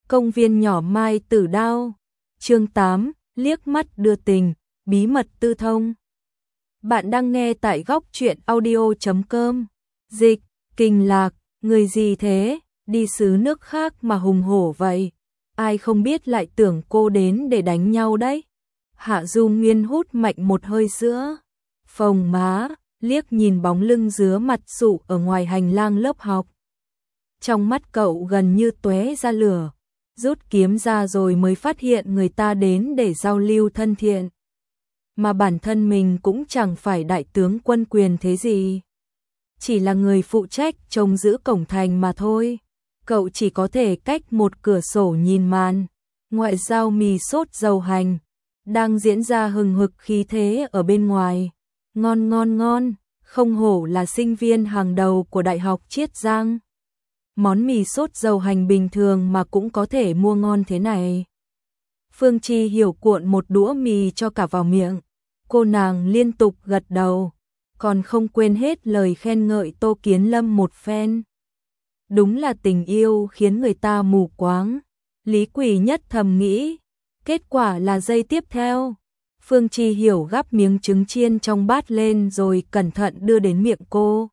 Công viên nhỏ Mai Tử Đao. Chương 8, liếc mắt đưa tình, bí mật tư thông. Bạn đang nghe tại góc truyện audio.com. Dịch, Kình Lạc, người gì thế, đi xứ nước khác mà hùng hổ vậy. Ai không biết lại tưởng cô đến để đánh nhau đấy. Hạ Du Nguyên hút mạnh một hơi sữa. Phồng má, liếc nhìn bóng lưng dứa mặt sụ ở ngoài hành lang lớp học. Trong mắt cậu gần như tóe ra lửa. Rút kiếm ra rồi mới phát hiện người ta đến để giao lưu thân thiện. Mà bản thân mình cũng chẳng phải đại tướng quân quyền thế gì. Chỉ là người phụ trách trông giữ cổng thành mà thôi. Cậu chỉ có thể cách một cửa sổ nhìn màn. Ngoại giao mì sốt dầu hành đang diễn ra hừng hực khí thế ở bên ngoài. Ngon ngon ngon, không hổ là sinh viên hàng đầu của Đại học Chiết Giang. Món mì sốt dầu hành bình thường mà cũng có thể mua ngon thế này. Phương Chi Hiểu cuộn một đũa mì cho cả vào miệng. Cô nàng liên tục gật đầu, còn không quên hết lời khen ngợi Tô Kiến Lâm một phen. Đúng là tình yêu khiến người ta mù quáng. Lý Quỳ Nhất thầm nghĩ. Kết quả là giây tiếp theo, Phương Chi Hiểu gắp miếng trứng chiên trong bát lên rồi cẩn thận đưa đến miệng cô.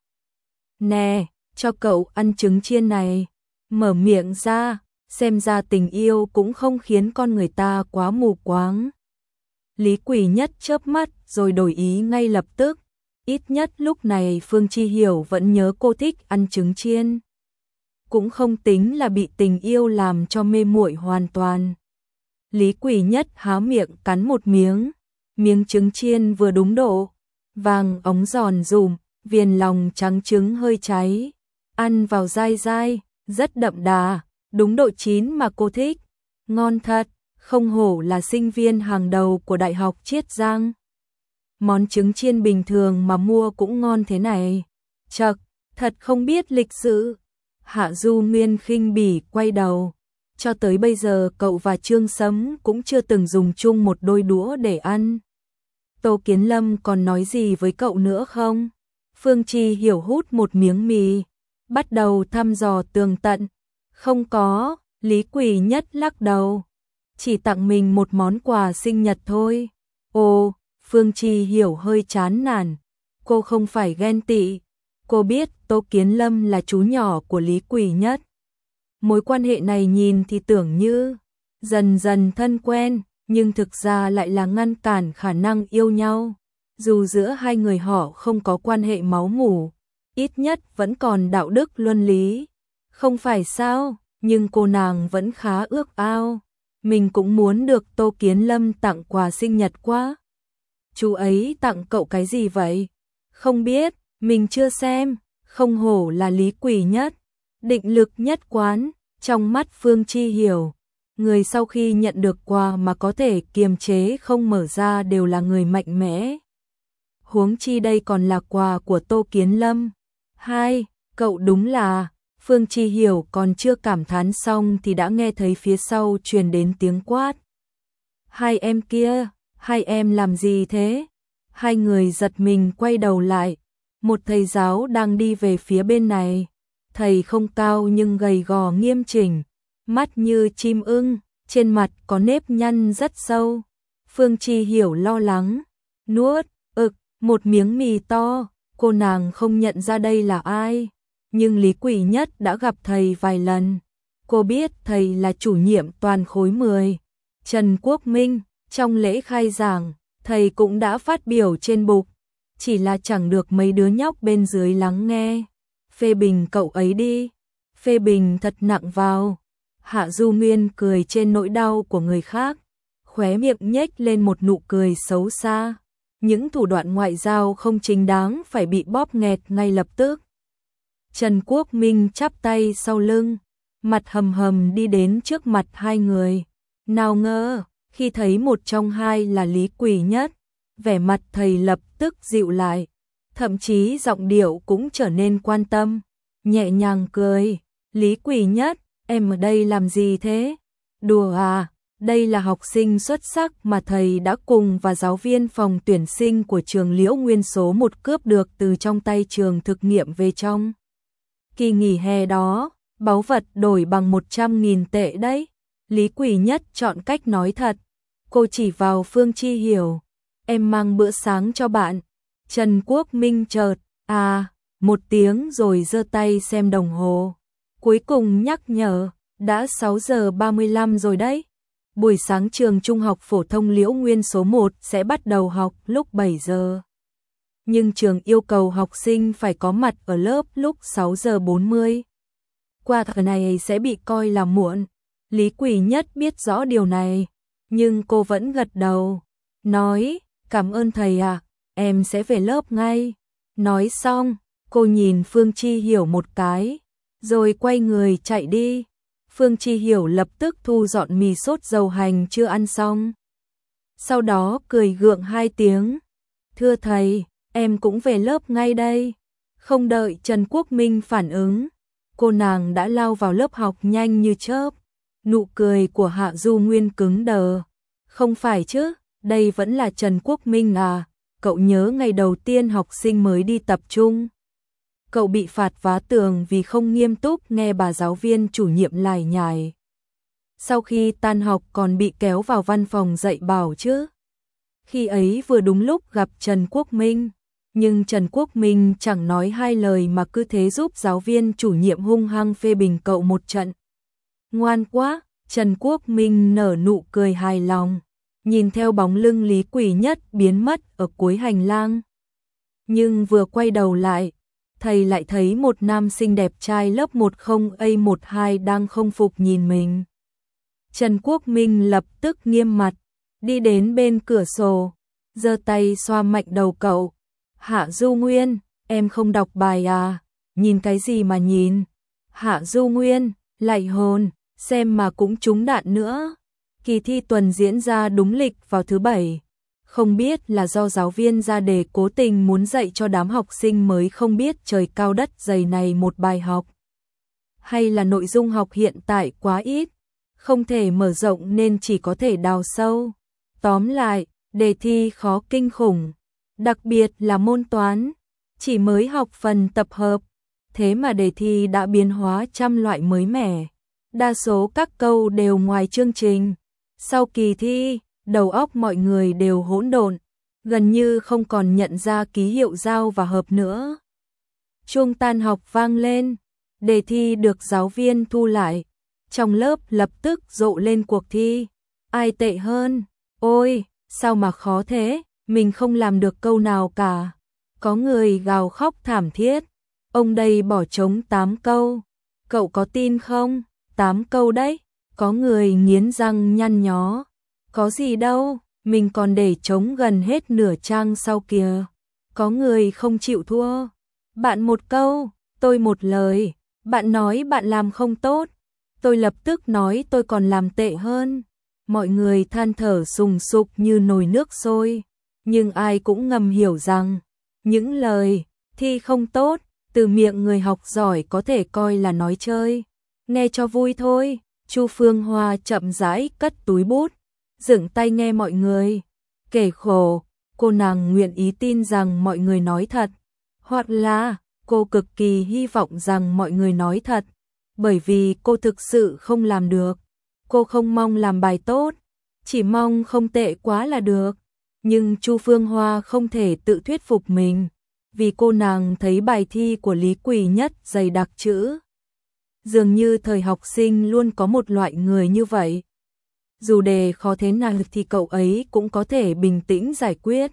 Nè, cho cậu ăn trứng chiên này. Mở miệng ra, xem ra tình yêu cũng không khiến con người ta quá mù quáng. Lý Quỳ Nhất chớp mắt rồi đổi ý ngay lập tức. Ít nhất lúc này Phương Chi Hiểu vẫn nhớ cô thích ăn trứng chiên. Cũng không tính là bị tình yêu làm cho mê muội hoàn toàn. Lý Quỳ Nhất há miệng cắn một miếng. Miếng trứng chiên vừa đúng độ. Vàng óng giòn rụm, viền lòng trắng trứng hơi cháy. Ăn vào dai dai, rất đậm đà, đúng độ chín mà cô thích. Ngon thật, không hổ là sinh viên hàng đầu của Đại học Chiết Giang. Món trứng chiên bình thường mà mua cũng ngon thế này. Chậc, thật không biết lịch sự. Hạ Du Nguyên khinh bỉ quay đầu. Cho tới bây giờ cậu và Trương Sấm cũng chưa từng dùng chung một đôi đũa để ăn. Tô Kiến Lâm còn nói gì với cậu nữa không? Phương Chi Hiểu hút một miếng mì, bắt đầu thăm dò tường tận. Không có, Lý Quỳ Nhất lắc đầu. Chỉ tặng mình một món quà sinh nhật thôi. Ồ, Phương Chi Hiểu hơi chán nản. Cô không phải ghen tị. Cô biết Tô Kiến Lâm là chú nhỏ của Lý Quỳ Nhất. Mối quan hệ này nhìn thì tưởng như dần dần thân quen, nhưng thực ra lại là ngăn cản khả năng yêu nhau. Dù giữa hai người họ không có quan hệ máu mủ, ít nhất vẫn còn đạo đức luân lý. Không phải sao, nhưng cô nàng vẫn khá ước ao. Mình cũng muốn được Tô Kiến Lâm tặng quà sinh nhật quá. Chú ấy tặng cậu cái gì vậy? Không biết, mình chưa xem. Không hổ là Lý Quỳ Nhất. Định lực nhất quán, trong mắt Phương Chi Hiểu. Người sau khi nhận được quà mà có thể kiềm chế không mở ra đều là người mạnh mẽ. Huống chi đây còn là quà của Tô Kiến Lâm. Hai, cậu đúng là. Phương Chi Hiểu còn chưa cảm thán xong thì đã nghe thấy phía sau truyền đến tiếng quát. Hai em kia, hai em làm gì thế? Hai người giật mình quay đầu lại. Một thầy giáo đang đi về phía bên này. Thầy không cao nhưng gầy gò nghiêm chỉnh, mắt như chim ưng, trên mặt có nếp nhăn rất sâu. Phương Chi Hiểu lo lắng, nuốt một miếng mì to. Cô nàng không nhận ra đây là ai, nhưng Lý Quỳ Nhất đã gặp thầy vài lần. Cô biết thầy là chủ nhiệm toàn khối 10, Trần Quốc Minh. Trong lễ khai giảng, thầy cũng đã phát biểu trên bục, chỉ là chẳng được mấy đứa nhóc bên dưới lắng nghe. Phê bình cậu ấy đi, phê bình thật nặng vào. Hạ Du Nguyên cười trên nỗi đau của người khác, khóe miệng nhếch lên một nụ cười xấu xa. Những thủ đoạn ngoại giao không chính đáng phải bị bóp nghẹt ngay lập tức. Trần Quốc Minh chắp tay sau lưng, mặt hầm hầm đi đến trước mặt hai người. Nào ngờ, khi thấy một trong hai là Lý Quỳ Nhất, vẻ mặt thầy lập tức dịu lại. Thậm chí giọng điệu cũng trở nên quan tâm, nhẹ nhàng cười. Lý Quỳ Nhất, em ở đây làm gì thế? Đùa à, đây là học sinh xuất sắc mà thầy đã cùng và giáo viên phòng tuyển sinh của trường Liễu Nguyên số 1 cướp được từ trong tay trường thực nghiệm về trong. Kỳ nghỉ hè đó, báu vật đổi bằng 100.000 tệ đấy. Lý Quỳ Nhất chọn cách nói thật. Cô chỉ vào Phương Chi Hiểu. Em mang bữa sáng cho bạn. Trần Quốc Minh chợt, một tiếng rồi giơ tay xem đồng hồ. Cuối cùng nhắc nhở, đã 6 giờ 35 rồi đấy. Buổi sáng trường Trung học phổ thông Liễu Nguyên số 1 sẽ bắt đầu học lúc 7 giờ. Nhưng trường yêu cầu học sinh phải có mặt ở lớp lúc 6 giờ 40. Qua thời này sẽ bị coi là muộn. Lý Quỳ Nhất biết rõ điều này, nhưng cô vẫn gật đầu, nói, cảm ơn thầy ạ, em sẽ về lớp ngay. Nói xong, cô nhìn Phương Chi Hiểu một cái, rồi quay người chạy đi. Phương Chi Hiểu lập tức thu dọn mì sốt dầu hành chưa ăn xong. Sau đó cười gượng 2 tiếng. Thưa thầy, em cũng về lớp ngay đây. Không đợi Trần Quốc Minh phản ứng, cô nàng đã lao vào lớp học nhanh như chớp. Nụ cười của Hạ Du Nguyên cứng đờ. Không phải chứ, đây vẫn là Trần Quốc Minh à, cậu nhớ ngày đầu tiên học sinh mới đi tập trung. Cậu bị phạt vá tường vì không nghiêm túc nghe bà giáo viên chủ nhiệm lải nhải. Sau khi tan học còn bị kéo vào văn phòng dạy bảo chứ. Khi ấy vừa đúng lúc gặp Trần Quốc Minh, nhưng Trần Quốc Minh chẳng nói 2 lời mà cứ thế giúp giáo viên chủ nhiệm hung hăng phê bình cậu một trận. Ngoan quá, Trần Quốc Minh nở nụ cười hài lòng, nhìn theo bóng lưng Lý Quỳ Nhất biến mất ở cuối hành lang. Nhưng vừa quay đầu lại, thầy lại thấy một nam sinh đẹp trai lớp 10A12 đang không phục nhìn mình. Trần Quốc Minh lập tức nghiêm mặt, đi đến bên cửa sổ, giơ tay xoa mạnh đầu cậu. Hạ Du Nguyên, em không đọc bài à? Nhìn cái gì mà nhìn? Hạ Du Nguyên, lạy hồn, xem mà cũng trúng đạn nữa. Kỳ thi tuần diễn ra đúng lịch vào thứ Bảy. Không biết là do giáo viên ra đề cố tình muốn dạy cho đám học sinh mới không biết trời cao đất dày này một bài học, hay là nội dung học hiện tại quá ít, không thể mở rộng nên chỉ có thể đào sâu. Tóm lại, đề thi khó kinh khủng, đặc biệt là môn toán, chỉ mới học phần tập hợp, thế mà đề thi đã biến hóa trăm loại mới mẻ. Đa số các câu đều ngoài chương trình. Sau kỳ thi, đầu óc mọi người đều hỗn độn, gần như không còn nhận ra ký hiệu giao và hợp nữa. Chuông tan học vang lên, đề thi được giáo viên thu lại. Trong lớp lập tức rộ lên cuộc thi. Ai tệ hơn? Ôi, sao mà khó thế? Mình không làm được câu nào cả. Có người gào khóc thảm thiết. Ông đây bỏ trống 8 câu. Cậu có tin không? 8 câu đấy. Có người nghiến răng nhăn nhó. Có gì đâu, mình còn để trống gần hết nửa trang sau kìa. Có người không chịu thua. Bạn một câu, tôi một lời. Bạn nói bạn làm không tốt, tôi lập tức nói tôi còn làm tệ hơn. Mọi người than thở sùng sục như nồi nước sôi, nhưng ai cũng ngầm hiểu rằng những lời thi không tốt từ miệng người học giỏi có thể coi là nói chơi, nghe cho vui thôi. Chu Phương Hoa chậm rãi cất túi bút, dựng tay nghe mọi người kể khổ. Cô nàng nguyện ý tin rằng mọi người nói thật, hoặc là cô cực kỳ hy vọng rằng mọi người nói thật, bởi vì cô thực sự không làm được. Cô không mong làm bài tốt, chỉ mong không tệ quá là được. Nhưng Chu Phương Hoa không thể tự thuyết phục mình, vì cô nàng thấy bài thi của Lý Quỳ Nhất dày đặc chữ. Dường như thời học sinh luôn có một loại người như vậy. Dù đề khó thế nào thì cậu ấy cũng có thể bình tĩnh giải quyết.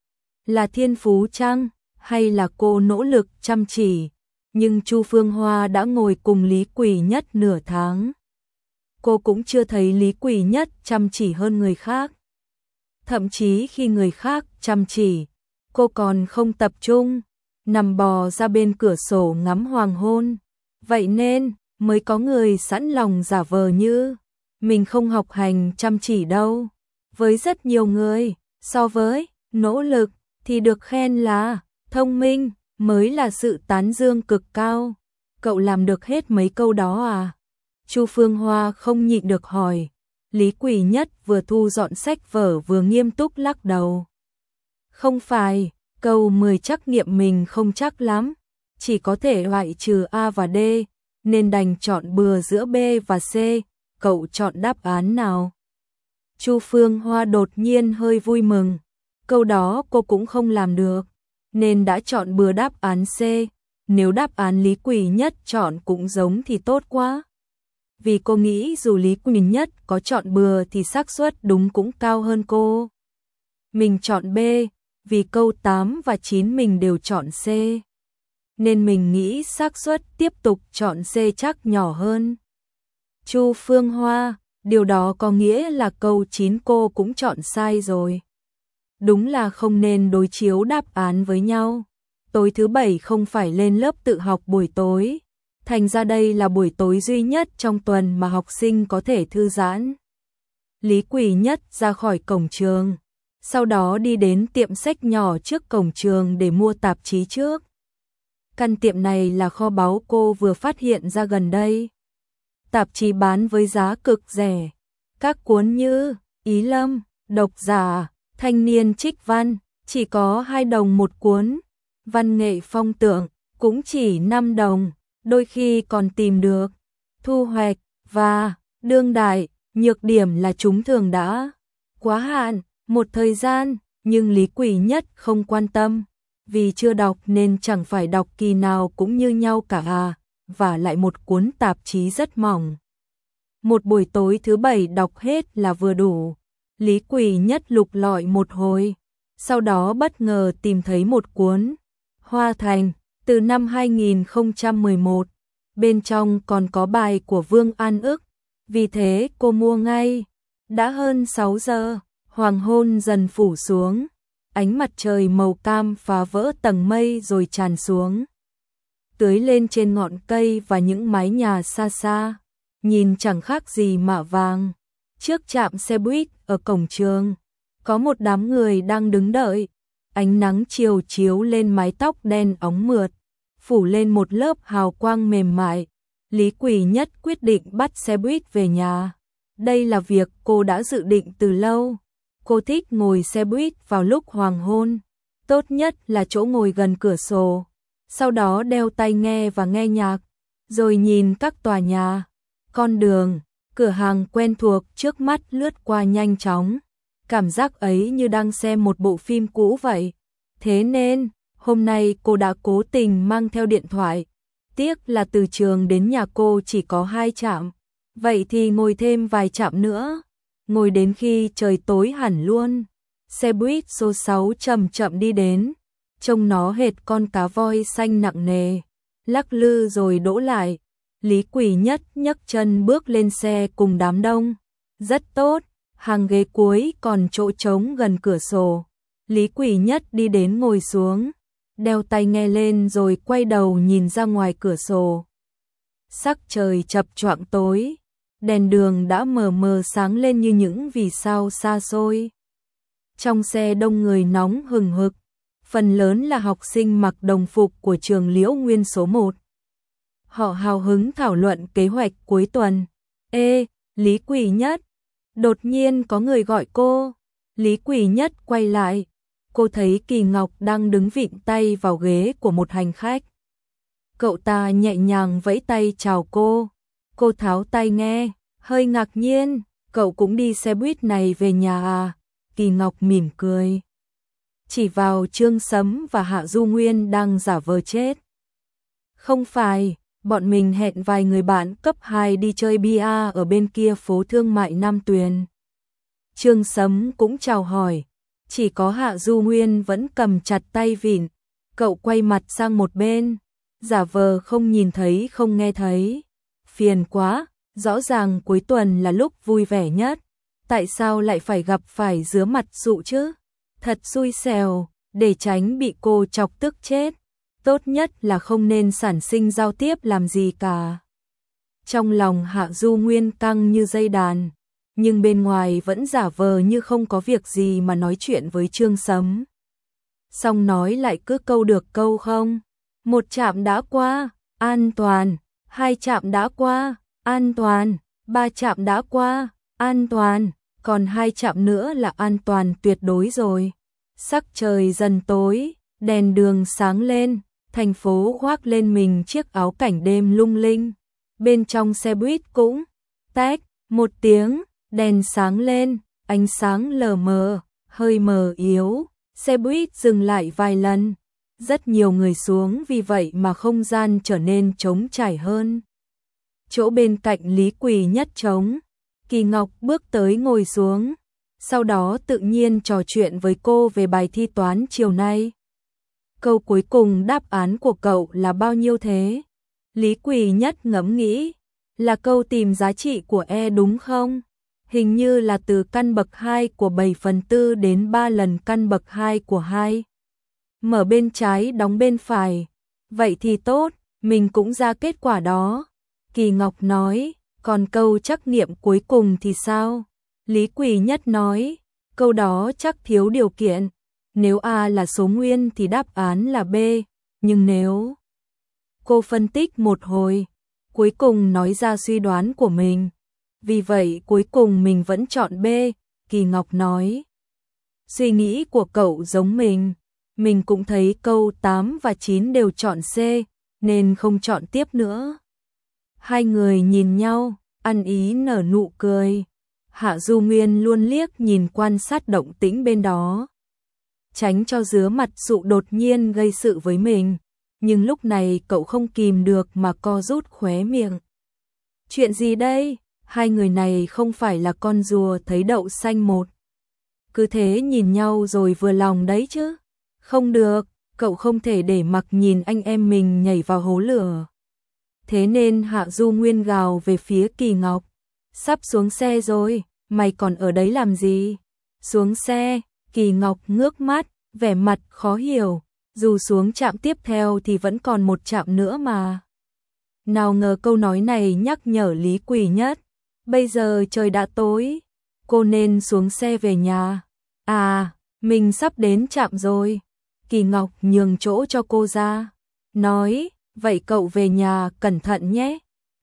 Là thiên phú chăng? Hay là cô nỗ lực chăm chỉ? Nhưng Chu Phương Hoa đã ngồi cùng Lý Quỳ Nhất nửa tháng. Cô cũng chưa thấy Lý Quỳ Nhất chăm chỉ hơn người khác. Thậm chí khi người khác chăm chỉ, cô còn không tập trung, nằm bò ra bên cửa sổ ngắm hoàng hôn. Vậy nên, mới có người sẵn lòng giả vờ như mình không học hành chăm chỉ đâu. Với rất nhiều người, so với nỗ lực thì được khen là thông minh mới là sự tán dương cực cao. Cậu làm được hết mấy câu đó à? Chu Phương Hoa không nhịn được hỏi. Lý Quỳ Nhất vừa thu dọn sách vở vừa nghiêm túc lắc đầu. Không phải, câu 10 trắc nghiệm mình không chắc lắm, chỉ có thể loại trừ A và D, nên đành chọn bừa giữa B và C. cậu chọn đáp án nào? Chu Phương Hoa đột nhiên hơi vui mừng, câu đó cô cũng không làm được, nên đã chọn bừa đáp án C, nếu đáp án Lý Quỳ Nhất chọn cũng giống thì tốt quá. Vì cô nghĩ dù Lý Quỳ Nhất có chọn bừa thì xác suất đúng cũng cao hơn cô. Mình chọn B, vì câu 8 và 9 mình đều chọn C, nên mình nghĩ xác suất tiếp tục chọn C chắc nhỏ hơn. Chu Phương Hoa, điều đó có nghĩa là câu 9 cô cũng chọn sai rồi. Đúng là không nên đối chiếu đáp án với nhau. Tối thứ Bảy không phải lên lớp tự học buổi tối, thành ra đây là buổi tối duy nhất trong tuần mà học sinh có thể thư giãn. Lý Quỳ Nhất ra khỏi cổng trường, sau đó đi đến tiệm sách nhỏ trước cổng trường để mua tạp chí trước. Căn tiệm này là kho báu cô vừa phát hiện ra gần đây. Tạp chí bán với giá cực rẻ. Các cuốn như Ý Lâm, Độc Giả, Thanh Niên Trích Văn chỉ có 2 đồng một cuốn. Văn nghệ phong tượng cũng chỉ 5 đồng, đôi khi còn tìm được Thu Hoạch và Đương Đại. Nhược điểm là chúng thường đã quá hạn một thời gian, nhưng Lý Quỳ Nhất không quan tâm, vì chưa đọc nên chẳng phải đọc kỳ nào cũng như nhau cả à, và lại một cuốn tạp chí rất mỏng. Một buổi tối thứ Bảy đọc hết là vừa đủ. Lý Quỳ Nhất lục lọi một hồi, sau đó bất ngờ tìm thấy một cuốn Hoa Thành từ năm 2011, bên trong còn có bài của Vương An Ức, vì thế cô mua ngay. Đã hơn 6 giờ, hoàng hôn dần phủ xuống, ánh mặt trời màu cam phá vỡ tầng mây rồi tràn xuống, tưới lên trên ngọn cây và những mái nhà xa xa, nhìn chẳng khác gì mạ vàng. Trước trạm xe buýt ở cổng trường, có một đám người đang đứng đợi, ánh nắng chiều chiếu lên mái tóc đen óng mượt, phủ lên một lớp hào quang mềm mại. Lý Quỳ Nhất quyết định bắt xe buýt về nhà. Đây là việc cô đã dự định từ lâu. Cô thích ngồi xe buýt vào lúc hoàng hôn, tốt nhất là chỗ ngồi gần cửa sổ, sau đó đeo tai nghe và nghe nhạc, rồi nhìn các tòa nhà, con đường, cửa hàng quen thuộc trước mắt lướt qua nhanh chóng. Cảm giác ấy như đang xem một bộ phim cũ vậy. Thế nên, hôm nay cô đã cố tình mang theo điện thoại. Tiếc là từ trường đến nhà cô chỉ có 2 trạm. Vậy thì ngồi thêm vài trạm nữa, ngồi đến khi trời tối hẳn luôn. Xe buýt số 6 chậm chậm đi đến, trông nó hệt con cá voi xanh nặng nề, lắc lư rồi đỗ lại. Lý Quỳ Nhất nhấc chân bước lên xe cùng đám đông. Rất tốt, hàng ghế cuối còn chỗ trống gần cửa sổ. Lý Quỳ Nhất đi đến ngồi xuống, đeo tai nghe lên rồi quay đầu nhìn ra ngoài cửa sổ. Sắc trời chập choạng tối, đèn đường đã mờ mờ sáng lên như những vì sao xa xôi. Trong xe đông người nóng hừng hực, phần lớn là học sinh mặc đồng phục của trường Liễu Nguyên số 1. Họ hào hứng thảo luận kế hoạch cuối tuần. Ê, Lý Quỳ Nhất! Đột nhiên có người gọi cô. Lý Quỳ Nhất quay lại. Cô thấy Kỳ Ngọc đang đứng vịn tay vào ghế của một hành khách. Cậu ta nhẹ nhàng vẫy tay chào cô. Cô tháo tai nghe, hơi ngạc nhiên. Cậu cũng đi xe buýt này về nhà à? Kỳ Ngọc mỉm cười, chỉ vào Trương Sấm và Hạ Du Nguyên đang giả vờ chết. Không phải, bọn mình hẹn vài người bạn cấp 2 đi chơi bia ở bên kia phố thương mại Nam Tuyền. Trương Sấm cũng chào hỏi, chỉ có Hạ Du Nguyên vẫn cầm chặt tay vịn. Cậu quay mặt sang một bên, giả vờ không nhìn thấy không nghe thấy. Phiền quá, rõ ràng cuối tuần là lúc vui vẻ nhất, tại sao lại phải gặp phải dứa mặt dụ chứ? Thật xui xẻo, để tránh bị cô chọc tức chết. Tốt nhất là không nên sản sinh giao tiếp làm gì cả. Trong lòng Hạ Du Nguyên căng như dây đàn, nhưng bên ngoài vẫn giả vờ như không có việc gì mà nói chuyện với Trương Sấm. Xong nói lại cứ câu được câu không. 1 trạm đã qua, an toàn. 2 trạm đã qua, an toàn. 3 trạm đã qua, an toàn. Còn 2 trạm nữa là an toàn tuyệt đối rồi. Sắc trời dần tối, đèn đường sáng lên, thành phố khoác lên mình chiếc áo cảnh đêm lung linh. Bên trong xe buýt cũng tách, Một tiếng, đèn sáng lên, ánh sáng lờ mờ, hơi mờ yếu, xe buýt dừng lại vài lần. Rất nhiều người xuống vì vậy mà không gian trở nên trống trải hơn. Chỗ bên cạnh Lý Quỳ Nhất trống, Kỳ Ngọc bước tới ngồi xuống, sau đó tự nhiên trò chuyện với cô về bài thi toán chiều nay. Câu cuối cùng đáp án của cậu là bao nhiêu thế? Lý Quỳ Nhất ngẫm nghĩ, là câu tìm giá trị của E đúng không? Hình như là từ căn bậc 2 của 7/4 đến 3 lần căn bậc 2 của 2. Mở bên trái đóng bên phải. Vậy thì tốt, mình cũng ra kết quả đó. Kỳ Ngọc nói, còn câu trắc nghiệm cuối cùng thì sao? Lý Quỳ Nhất nói, câu đó chắc thiếu điều kiện. Nếu A là số nguyên thì đáp án là B, nhưng nếu... Cô phân tích một hồi, cuối cùng nói ra suy đoán của mình. Vì vậy cuối cùng mình vẫn chọn B, Kỳ Ngọc nói. Suy nghĩ của cậu giống mình cũng thấy câu 8 và 9 đều chọn C, nên không chọn tiếp nữa. Hai người nhìn nhau, ăn ý nở nụ cười. Hạ Du Nguyên luôn liếc nhìn quan sát động tĩnh bên đó, tránh cho dứa mặt dụ đột nhiên gây sự với mình. Nhưng lúc này cậu không kìm được mà co rút khóe miệng. Chuyện gì đây? Hai người này không phải là con rùa thấy đậu xanh một. Cứ thế nhìn nhau rồi vừa lòng đấy chứ. Không được, cậu không thể để mặc nhìn anh em mình nhảy vào hố lửa. Thế nên Hạ Du Nguyên gào về phía Kỳ Ngọc. Sắp xuống xe rồi, mày còn ở đấy làm gì? Xuống xe, Kỳ Ngọc ngước mắt, vẻ mặt khó hiểu. Dù xuống trạm tiếp theo thì vẫn còn một trạm nữa mà. Nào ngờ câu nói này nhắc nhở Lý Quỳ Nhất. Bây giờ trời đã tối, cô nên xuống xe về nhà. À, mình sắp đến trạm rồi. Kỳ Ngọc nhường chỗ cho cô ra. Nói, vậy cậu về nhà cẩn thận nhé.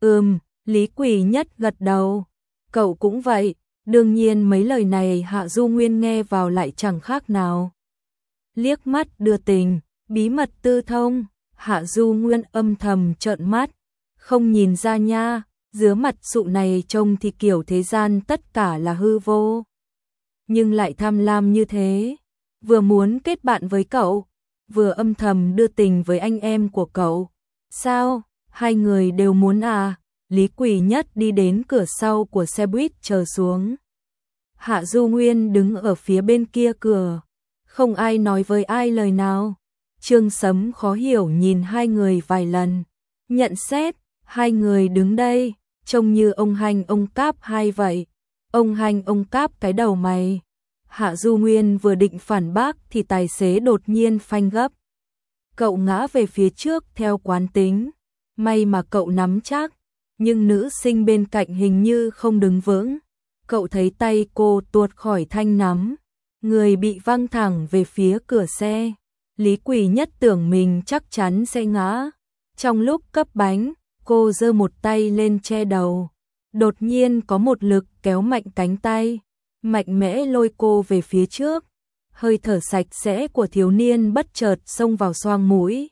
Lý Quỳ Nhất gật đầu. Cậu cũng vậy. Đương nhiên mấy lời này Hạ Du Nguyên nghe vào lại chẳng khác nào. Liếc mắt đưa tình, bí mật tư thông. Hạ Du Nguyên âm thầm trợn mắt. Không nhìn ra nha, dứa mặt sụ này trông thì kiểu thế gian tất cả là hư vô. Nhưng lại tham lam như thế. Vừa muốn kết bạn với cậu, vừa âm thầm đưa tình với anh em của cậu. Sao, hai người đều muốn à? Lý Quỳ Nhất đi đến cửa sau của xe buýt chờ xuống. Hạ Du Nguyên đứng ở phía bên kia cửa. Không ai nói với ai lời nào. Trương Sấm khó hiểu nhìn hai người vài lần. Nhận xét, hai người đứng đây, trông như ông Hành ông Cáp hai vậy. Ông Hành ông Cáp cái đầu mày. Hạ Du Nguyên vừa định phản bác thì tài xế đột nhiên phanh gấp. Cậu ngã về phía trước theo quán tính. May mà cậu nắm chắc, nhưng nữ sinh bên cạnh hình như không đứng vững. Cậu thấy tay cô tuột khỏi thanh nắm, người bị văng thẳng về phía cửa xe. Lý Quỳ Nhất tưởng mình chắc chắn sẽ ngã. Trong lúc cấp bánh, cô giơ một tay lên che đầu. Đột nhiên có một lực kéo mạnh cánh tay, mạnh mẽ lôi cô về phía trước. Hơi thở sạch sẽ của thiếu niên bất chợt xông vào xoang mũi.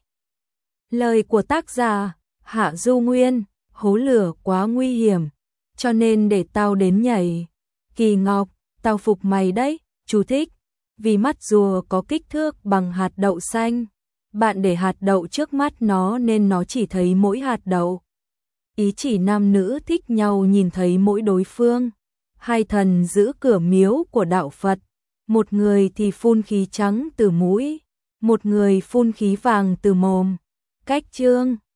Lời của tác giả Hạ Du Nguyên, hố lửa quá nguy hiểm, cho nên để tao đến nhảy. Kỳ Ngọc, tao phục mày đấy. Chú thích, vì mắt rùa có kích thước bằng hạt đậu xanh. Bạn để hạt đậu trước mắt nó nên nó chỉ thấy mỗi hạt đậu. Ý chỉ nam nữ thích nhau nhìn thấy mỗi đối phương. Hai thần giữ cửa miếu của đạo Phật. Một người thì phun khí trắng từ mũi, một người phun khí vàng từ mồm. Cách chương